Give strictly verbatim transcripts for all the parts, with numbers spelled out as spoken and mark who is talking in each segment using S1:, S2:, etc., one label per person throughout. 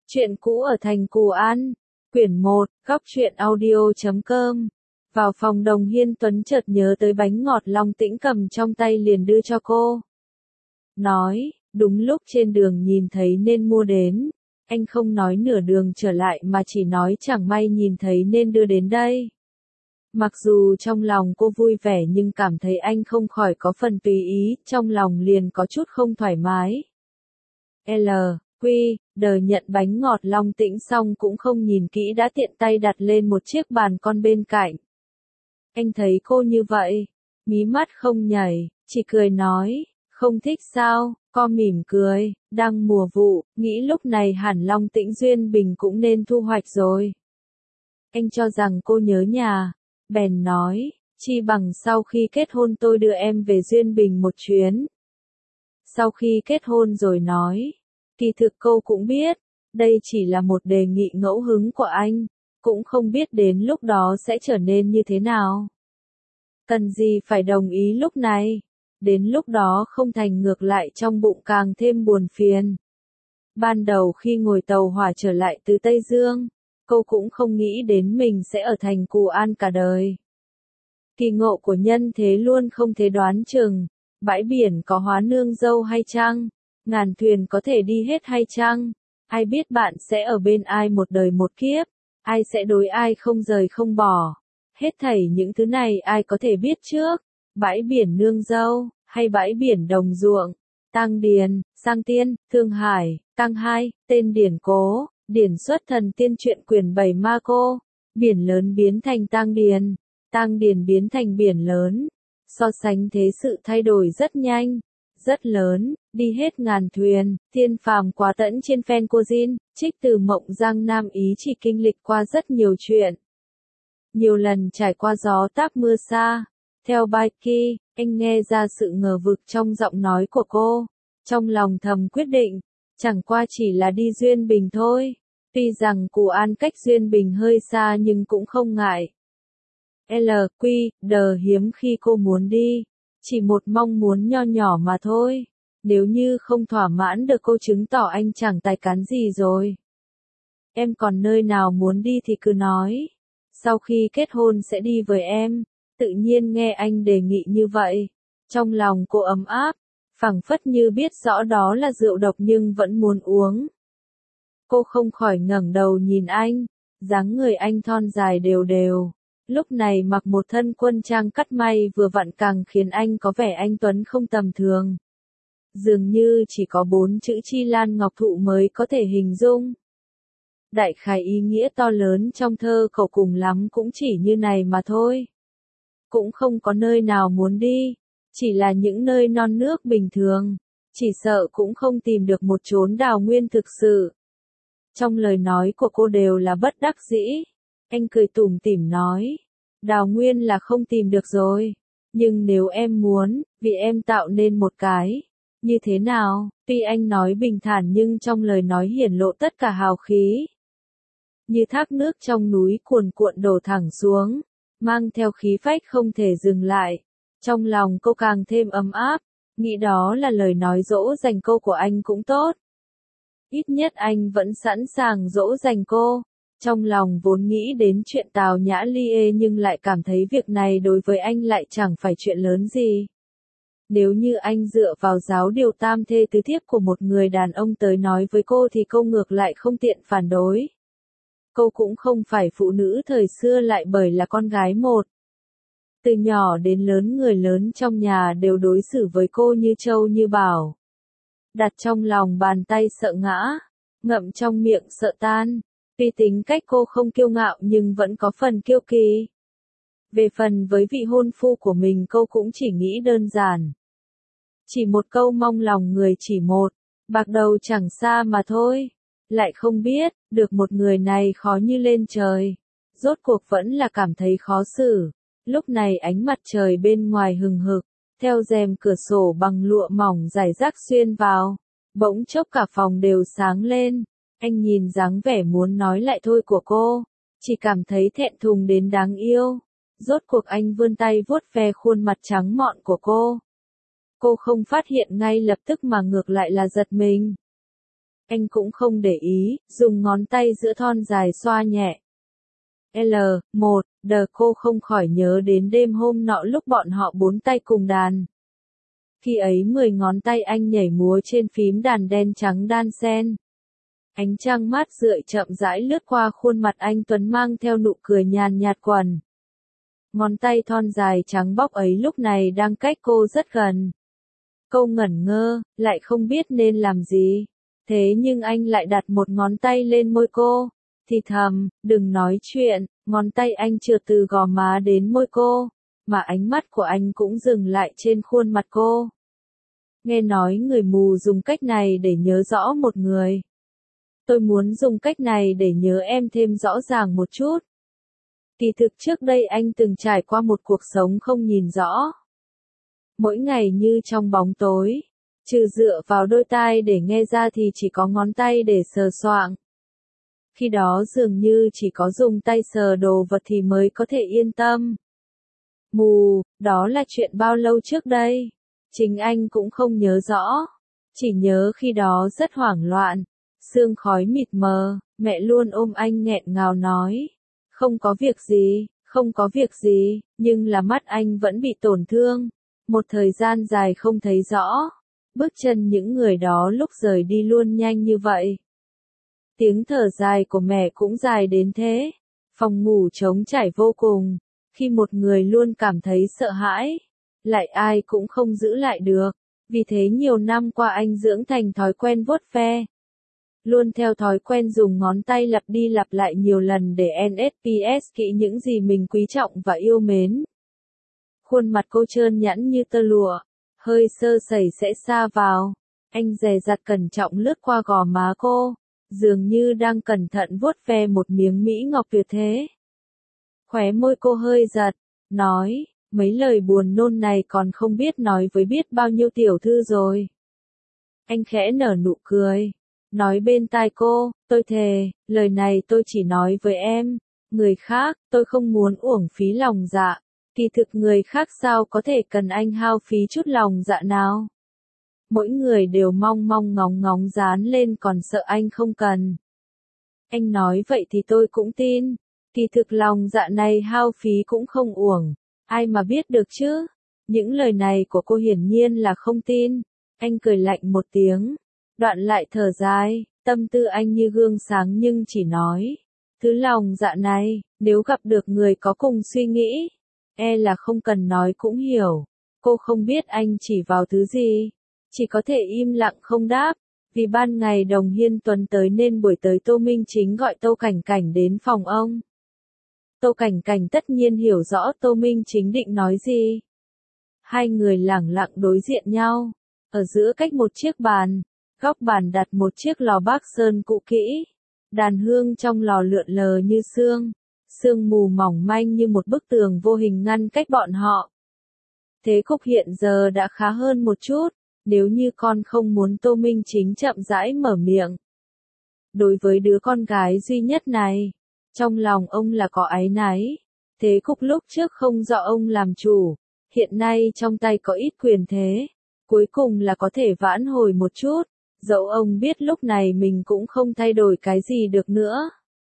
S1: Chuyện cũ ở thành Cù An, quyển một, góc truyện audio chấm com. Vào phòng Đồng Hiên Tuấn chợt nhớ tới bánh ngọt Long Tĩnh cầm trong tay liền đưa cho cô. Nói, đúng lúc trên đường nhìn thấy nên mua đến. Anh không nói nửa đường trở lại mà chỉ nói chẳng may nhìn thấy nên đưa đến đây. Mặc dù trong lòng cô vui vẻ nhưng cảm thấy anh không khỏi có phần tùy ý, trong lòng liền có chút không thoải mái. L. Quy, đờ nhận bánh ngọt Long Tĩnh xong cũng không nhìn kỹ đã tiện tay đặt lên một chiếc bàn con bên cạnh. Anh thấy cô như vậy, mí mắt không nhảy, chỉ cười nói, không thích sao, co mỉm cười, đang mùa vụ, nghĩ lúc này hẳn Long Tĩnh Duyên Bình cũng nên thu hoạch rồi. Anh cho rằng cô nhớ nhà, bèn nói, chi bằng sau khi kết hôn tôi đưa em về Duyên Bình một chuyến. Sau khi kết hôn rồi nói, kỳ thực cô cũng biết, đây chỉ là một đề nghị ngẫu hứng của anh, cũng không biết đến lúc đó sẽ trở nên như thế nào. Cần gì phải đồng ý lúc này, đến lúc đó không thành ngược lại trong bụng càng thêm buồn phiền. Ban đầu khi ngồi tàu hỏa trở lại từ Tây Dương, cô cũng không nghĩ đến mình sẽ ở thành Cù An cả đời. Kỳ ngộ của nhân thế luôn không thể đoán chừng, bãi biển có hóa nương dâu hay chăng? Ngàn thuyền có thể đi hết hay chăng? Ai biết bạn sẽ ở bên ai một đời một kiếp? Ai sẽ đối ai không rời không bỏ? Hết thảy những thứ này ai có thể biết trước? Bãi biển nương dâu, hay bãi biển đồng ruộng? Tang Điền, Sang Tiên, Thương Hải, Tăng Hai, tên điển cố, điển xuất thần tiên truyện quyển bảy ma cô. Biển lớn biến thành Tang Điền, Tang Điền biến thành biển lớn. So sánh thế sự thay đổi rất nhanh, rất lớn, đi hết ngàn thuyền, tiên phàm quá tẫn trên phen cô Jin, trích từ mộng Giang Nam Ý chỉ kinh lịch qua rất nhiều chuyện. Nhiều lần trải qua gió táp mưa xa, theo bài kỳ, anh nghe ra sự ngờ vực trong giọng nói của cô, trong lòng thầm quyết định, chẳng qua chỉ là đi Duyên Bình thôi, tuy rằng Cù An cách Duyên Bình hơi xa nhưng cũng không ngại. L. Quy, đờ hiếm khi cô muốn đi, chỉ một mong muốn nho nhỏ mà thôi, nếu như không thỏa mãn được cô chứng tỏ anh chẳng tài cán gì rồi. Em còn nơi nào muốn đi thì cứ nói, sau khi kết hôn sẽ đi với em. Tự nhiên nghe anh đề nghị như vậy, trong lòng cô ấm áp, phảng phất như biết rõ đó là rượu độc nhưng vẫn muốn uống. Cô không khỏi ngẩng đầu nhìn anh, dáng người anh thon dài đều đều. Lúc này mặc một thân quân trang cắt may vừa vặn càng khiến anh có vẻ anh tuấn không tầm thường. Dường như chỉ có bốn chữ Chi Lan Ngọc Thụ mới có thể hình dung. Đại khái ý nghĩa to lớn trong thơ cậu cùng lắm cũng chỉ như này mà thôi. Cũng không có nơi nào muốn đi, chỉ là những nơi non nước bình thường, chỉ sợ cũng không tìm được một chốn đào nguyên thực sự. Trong lời nói của cô đều là bất đắc dĩ. Anh cười tủm tỉm nói, đào nguyên là không tìm được rồi, nhưng nếu em muốn, vì em tạo nên một cái, như thế nào? Tuy anh nói bình thản nhưng trong lời nói hiển lộ tất cả hào khí. Như thác nước trong núi cuồn cuộn đổ thẳng xuống, mang theo khí phách không thể dừng lại. Trong lòng cô càng thêm ấm áp, nghĩ đó là lời nói dỗ dành cô của anh cũng tốt. Ít nhất anh vẫn sẵn sàng dỗ dành cô. Trong lòng vốn nghĩ đến chuyện Tào Nhã ly ê nhưng lại cảm thấy việc này đối với anh lại chẳng phải chuyện lớn gì. Nếu như anh dựa vào giáo điều tam thê tứ thiếp của một người đàn ông tới nói với cô thì cô ngược lại không tiện phản đối. Cô cũng không phải phụ nữ thời xưa lại bởi là con gái một. Từ nhỏ đến lớn người lớn trong nhà đều đối xử với cô như trâu như bảo. Đặt trong lòng bàn tay sợ ngã, ngậm trong miệng sợ tan. Tuy tính cách cô không kiêu ngạo nhưng vẫn có phần kiêu kỳ. Về phần với vị hôn phu của mình cô cũng chỉ nghĩ đơn giản. Chỉ một câu mong lòng người chỉ một, bạc đầu chẳng xa mà thôi. Lại không biết, được một người này khó như lên trời. Rốt cuộc vẫn là cảm thấy khó xử. Lúc này ánh mặt trời bên ngoài hừng hực, theo rèm cửa sổ bằng lụa mỏng rải rác xuyên vào. Bỗng chốc cả phòng đều sáng lên. Anh nhìn dáng vẻ muốn nói lại thôi của cô, chỉ cảm thấy thẹn thùng đến đáng yêu. Rốt cuộc anh vươn tay vuốt ve khuôn mặt trắng mọn của cô. Cô không phát hiện ngay lập tức mà ngược lại là giật mình. Anh cũng không để ý, dùng ngón tay giữa thon dài xoa nhẹ. L, một, đờ cô không khỏi nhớ đến đêm hôm nọ lúc bọn họ bốn tay cùng đàn. Khi ấy mười ngón tay anh nhảy múa trên phím đàn đen trắng đan sen. Ánh trăng mát rượi chậm rãi lướt qua khuôn mặt anh Tuấn mang theo nụ cười nhàn nhạt quần. Ngón tay thon dài trắng bóc ấy lúc này đang cách cô rất gần. Cô ngẩn ngơ, lại không biết nên làm gì. Thế nhưng anh lại đặt một ngón tay lên môi cô. Thì thầm, đừng nói chuyện, ngón tay anh trượt từ gò má đến môi cô, mà ánh mắt của anh cũng dừng lại trên khuôn mặt cô. Nghe nói người mù dùng cách này để nhớ rõ một người. Tôi muốn dùng cách này để nhớ em thêm rõ ràng một chút. Kỳ thực trước đây anh từng trải qua một cuộc sống không nhìn rõ. Mỗi ngày như trong bóng tối, trừ dựa vào đôi tai để nghe ra thì chỉ có ngón tay để sờ soạng. Khi đó dường như chỉ có dùng tay sờ đồ vật thì mới có thể yên tâm. Mù, đó là chuyện bao lâu trước đây? Chính anh cũng không nhớ rõ. Chỉ nhớ khi đó rất hoảng loạn. Sương khói mịt mờ, mẹ luôn ôm anh nghẹn ngào nói. Không có việc gì, không có việc gì, nhưng là mắt anh vẫn bị tổn thương. Một thời gian dài không thấy rõ. Bước chân những người đó lúc rời đi luôn nhanh như vậy. Tiếng thở dài của mẹ cũng dài đến thế. Phòng ngủ trống trải vô cùng. Khi một người luôn cảm thấy sợ hãi, lại ai cũng không giữ lại được. Vì thế nhiều năm qua anh dưỡng thành thói quen vuốt ve. Luôn theo thói quen dùng ngón tay lặp đi lặp lại nhiều lần để en ét pê ét kỹ những gì mình quý trọng và yêu mến. Khuôn mặt cô trơn nhẵn như tơ lụa, hơi sơ sẩy sẽ xa vào. Anh dè dặt cẩn trọng lướt qua gò má cô, dường như đang cẩn thận vuốt ve một miếng mỹ ngọc tuyệt thế. Khóe môi cô hơi giật, nói, mấy lời buồn nôn này còn không biết nói với biết bao nhiêu tiểu thư rồi. Anh khẽ nở nụ cười, nói bên tai cô, tôi thề, lời này tôi chỉ nói với em, người khác, tôi không muốn uổng phí lòng dạ. Kỳ thực người khác sao có thể cần anh hao phí chút lòng dạ nào. Mỗi người đều mong mong ngóng ngóng dán lên còn sợ anh không cần. Anh nói vậy thì tôi cũng tin. Kỳ thực lòng dạ này hao phí cũng không uổng. Ai mà biết được chứ? Những lời này của cô hiển nhiên là không tin. Anh cười lạnh một tiếng. Đoạn lại thở dài. Tâm tư anh như gương sáng nhưng chỉ nói. Thứ lòng dạ này, nếu gặp được người có cùng suy nghĩ, e là không cần nói cũng hiểu. Cô không biết anh chỉ vào thứ gì. Chỉ có thể im lặng không đáp. Vì ban ngày Đồng Hiên Tuấn tới nên buổi tới Tô Minh Chính gọi Tô Cảnh Cảnh đến phòng ông. Tô Cảnh Cảnh tất nhiên hiểu rõ Tô Minh Chính định nói gì. Hai người lẳng lặng đối diện nhau. Ở giữa cách một chiếc bàn, góc bàn đặt một chiếc lò bác sơn cũ kỹ. Đàn hương trong lò lượn lờ như sương. Sương mù mỏng manh như một bức tường vô hình ngăn cách bọn họ. Thế cục hiện giờ đã khá hơn một chút, nếu như con không muốn Tô Minh Chính chậm rãi mở miệng. Đối với đứa con gái duy nhất này, trong lòng ông là có áy náy. Thế cục lúc trước không do ông làm chủ, hiện nay trong tay có ít quyền thế, cuối cùng là có thể vãn hồi một chút, dẫu ông biết lúc này mình cũng không thay đổi cái gì được nữa.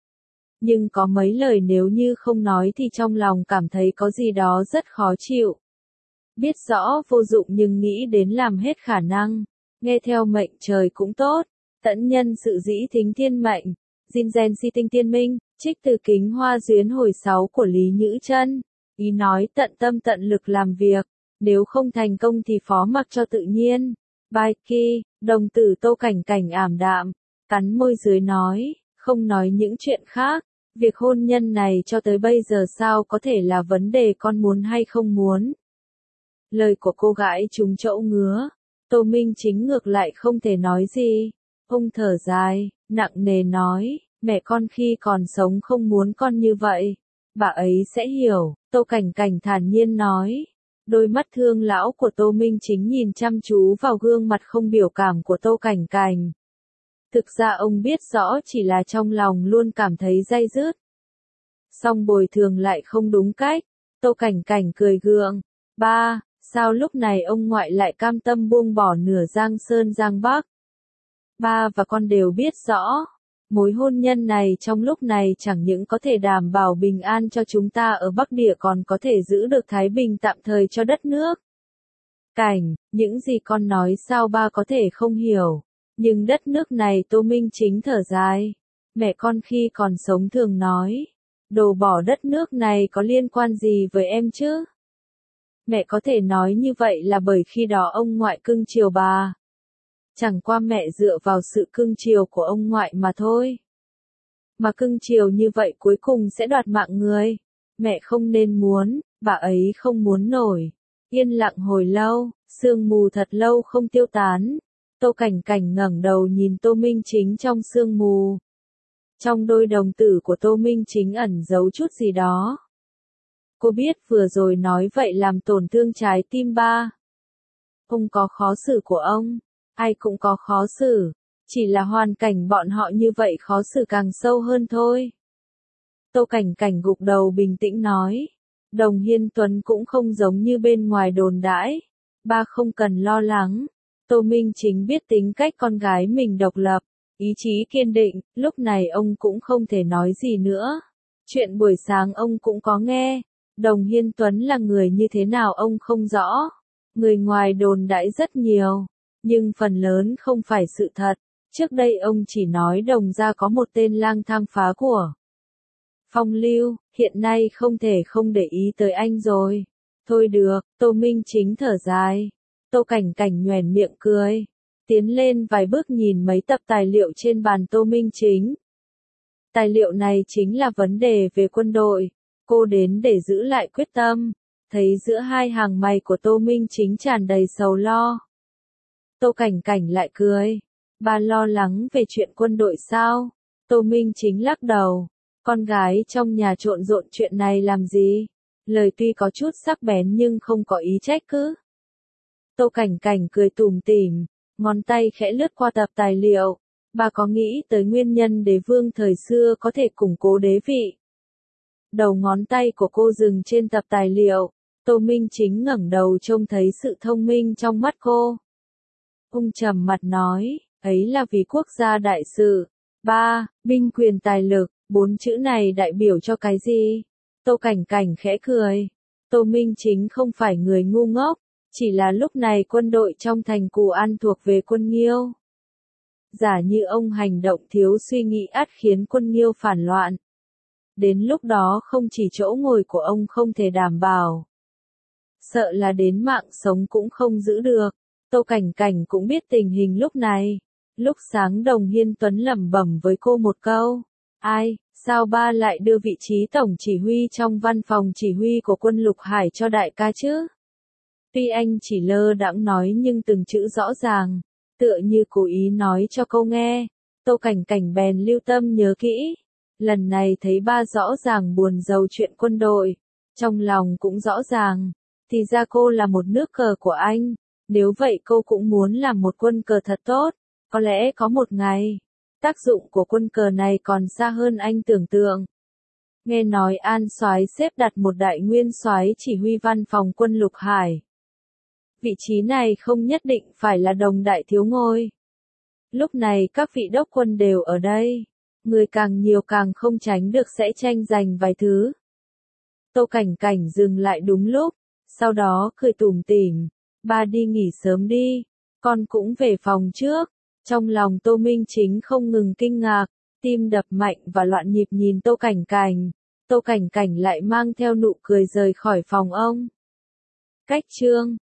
S1: Nhưng có mấy lời nếu như không nói thì trong lòng cảm thấy có gì đó rất khó chịu. Biết rõ vô dụng nhưng nghĩ đến làm hết khả năng, nghe theo mệnh trời cũng tốt, tẫn nhân sự dĩ thính thiên mệnh, Jin gen si tinh tiên minh, trích từ Kính Hoa Duyến hồi sáu của Lý Nhữ Chân. Ý nói tận tâm tận lực làm việc, nếu không thành công thì phó mặc cho tự nhiên. Bài kỳ, đồng tử Tô Cảnh Cảnh ảm đạm, cắn môi dưới nói, không nói những chuyện khác, việc hôn nhân này cho tới bây giờ sao có thể là vấn đề con muốn hay không muốn. Lời của cô gái trúng chỗ ngứa, Tô Minh Chính ngược lại không thể nói gì. Ông thở dài, nặng nề nói, mẹ con khi còn sống không muốn con như vậy. Bà ấy sẽ hiểu, Tô Cảnh Cảnh thản nhiên nói. Đôi mắt thương lão của Tô Minh Chính nhìn chăm chú vào gương mặt không biểu cảm của Tô Cảnh Cảnh. Thực ra ông biết rõ chỉ là trong lòng luôn cảm thấy day dứt. Song bồi thường lại không đúng cách, Tô Cảnh Cảnh cười gượng. Ba, sao lúc này ông ngoại lại cam tâm buông bỏ nửa Giang Sơn Giang Bắc? ba và con đều biết rõ. Mối hôn nhân này trong lúc này chẳng những có thể đảm bảo bình an cho chúng ta ở Bắc Địa còn có thể giữ được thái bình tạm thời cho đất nước. Cảnh, những gì con nói sao ba có thể không hiểu. Nhưng đất nước này Tô Minh Chính thở dài. Mẹ con khi còn sống thường nói. Đồ bỏ đất nước này có liên quan gì với em chứ? Mẹ có thể nói như vậy là bởi khi đó ông ngoại cưng chiều bà. Chẳng qua mẹ dựa vào sự cưng chiều của ông ngoại mà thôi. Mà cưng chiều như vậy cuối cùng sẽ đoạt mạng người. Mẹ không nên muốn, bà ấy không muốn nổi. Yên lặng hồi lâu, sương mù thật lâu không tiêu tán. Tô Cảnh Cảnh ngẩng đầu nhìn Tô Minh Chính trong sương mù. Trong đôi đồng tử của Tô Minh Chính ẩn giấu chút gì đó. Cô biết vừa rồi nói vậy làm tổn thương trái tim ba. Ông có khó xử của ông, ai cũng có khó xử, chỉ là hoàn cảnh bọn họ như vậy khó xử càng sâu hơn thôi. Tô Cảnh Cảnh gục đầu bình tĩnh nói, Đồng Hiên Tuấn cũng không giống như bên ngoài đồn đãi, ba không cần lo lắng. Tô Minh Chính biết tính cách con gái mình độc lập, ý chí kiên định, lúc này ông cũng không thể nói gì nữa. Chuyện buổi sáng ông cũng có nghe, Đồng Hiên Tuấn là người như thế nào ông không rõ. Người ngoài đồn đãi rất nhiều, nhưng phần lớn không phải sự thật. Trước đây ông chỉ nói Đồng gia có một tên lang thang phá của phong lưu, hiện nay không thể không để ý tới anh rồi. Thôi được, Tô Minh Chính thở dài. Tô Cảnh Cảnh nhoẻn miệng cười, tiến lên vài bước nhìn mấy tập tài liệu trên bàn Tô Minh Chính. Tài liệu này chính là vấn đề về quân đội, cô đến để giữ lại quyết tâm. Thấy giữa hai hàng mày của Tô Minh Chính tràn đầy sầu lo. Tô Cảnh Cảnh lại cười, bà lo lắng về chuyện quân đội sao? Tô Minh Chính lắc đầu, con gái trong nhà trộn rộn chuyện này làm gì? Lời tuy có chút sắc bén nhưng không có ý trách cứ. Tô Cảnh Cảnh cười tủm tỉm, ngón tay khẽ lướt qua tập tài liệu. Bà có nghĩ tới nguyên nhân đế vương thời xưa có thể củng cố đế vị? Đầu ngón tay của cô dừng trên tập tài liệu. Tô Minh Chính ngẩng đầu trông thấy sự thông minh trong mắt cô. Ông trầm mặt nói, ấy là vì quốc gia đại sự. Ba, binh quyền tài lực, bốn chữ này đại biểu cho cái gì? Tô Cảnh Cảnh khẽ cười. Tô Minh Chính không phải người ngu ngốc, chỉ là lúc này quân đội trong thành Cù An thuộc về quân Nghiêu. Giả như ông hành động thiếu suy nghĩ ắt khiến quân Nghiêu phản loạn. Đến lúc đó không chỉ chỗ ngồi của ông không thể đảm bảo. Sợ là đến mạng sống cũng không giữ được. Tô Cảnh Cảnh cũng biết tình hình lúc này. Lúc sáng Đồng Hiên Tuấn lẩm bẩm với cô một câu. Ai, sao ba lại đưa vị trí tổng chỉ huy trong văn phòng chỉ huy của quân Lục Hải cho đại ca chứ? Tuy anh chỉ lơ đãng nói nhưng từng chữ rõ ràng, tựa như cố ý nói cho cô nghe. Tô Cảnh Cảnh bèn lưu tâm nhớ kỹ. Lần này thấy ba rõ ràng buồn rầu chuyện quân đội. Trong lòng cũng rõ ràng. Thì ra cô là một nước cờ của anh. Nếu vậy cô cũng muốn làm một quân cờ thật tốt. Có lẽ có một ngày, tác dụng của quân cờ này còn xa hơn anh tưởng tượng. Nghe nói An Soái xếp đặt một đại nguyên soái chỉ huy văn phòng quân Lục Hải. Vị trí này không nhất định phải là Đồng đại thiếu ngôi. Lúc này các vị đốc quân đều ở đây. Người càng nhiều càng không tránh được sẽ tranh giành vài thứ. Tô Cảnh Cảnh dừng lại đúng lúc. Sau đó cười tủm tỉm. Ba đi nghỉ sớm đi. Con cũng về phòng trước. Trong lòng Tô Minh Chính không ngừng kinh ngạc. Tim đập mạnh và loạn nhịp nhìn Tô Cảnh Cảnh. Tô Cảnh Cảnh lại mang theo nụ cười rời khỏi phòng ông. Cách chương